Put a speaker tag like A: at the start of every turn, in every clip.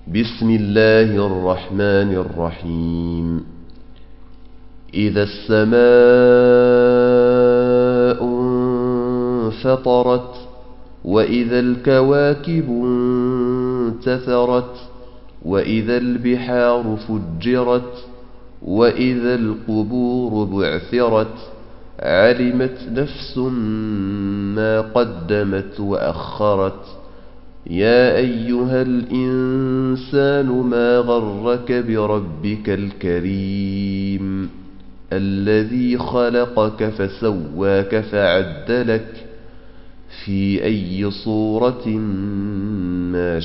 A: بسم الله الرحمن الرحيم. إذا السماء انفطرت وإذا الكواكب انتثرت وإذا البحار فجرت وإذا القبور بعثرت علمت نفس ما قدمت وأخرت. يا أيها الإنسان ما غرك بربك الكريم الذي خلقك فسواك فعدلك في أي صورة ما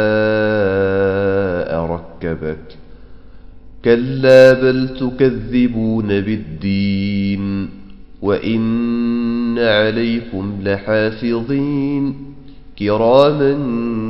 A: شاء ركبك. كلا بل تكذبون بالدين وإن عليكم لحافظين كراما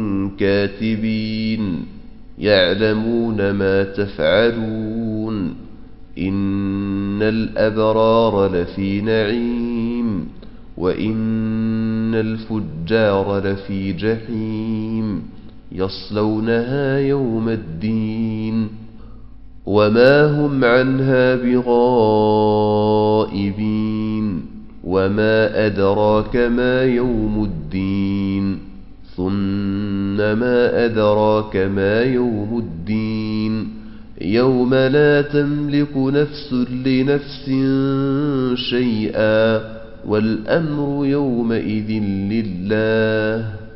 A: كاتبين يعلمون ما تفعلون. إن الأبرار لفي نعيم وإن الفجار لفي جحيم يصلونها يوم الدين وما هم عنها بغائبين. وما أدراك ما يوم الدين ثم ما أدراك ما يوم الدين يوم لا تملك نفس لنفس شيئا والأمر يومئذ لله.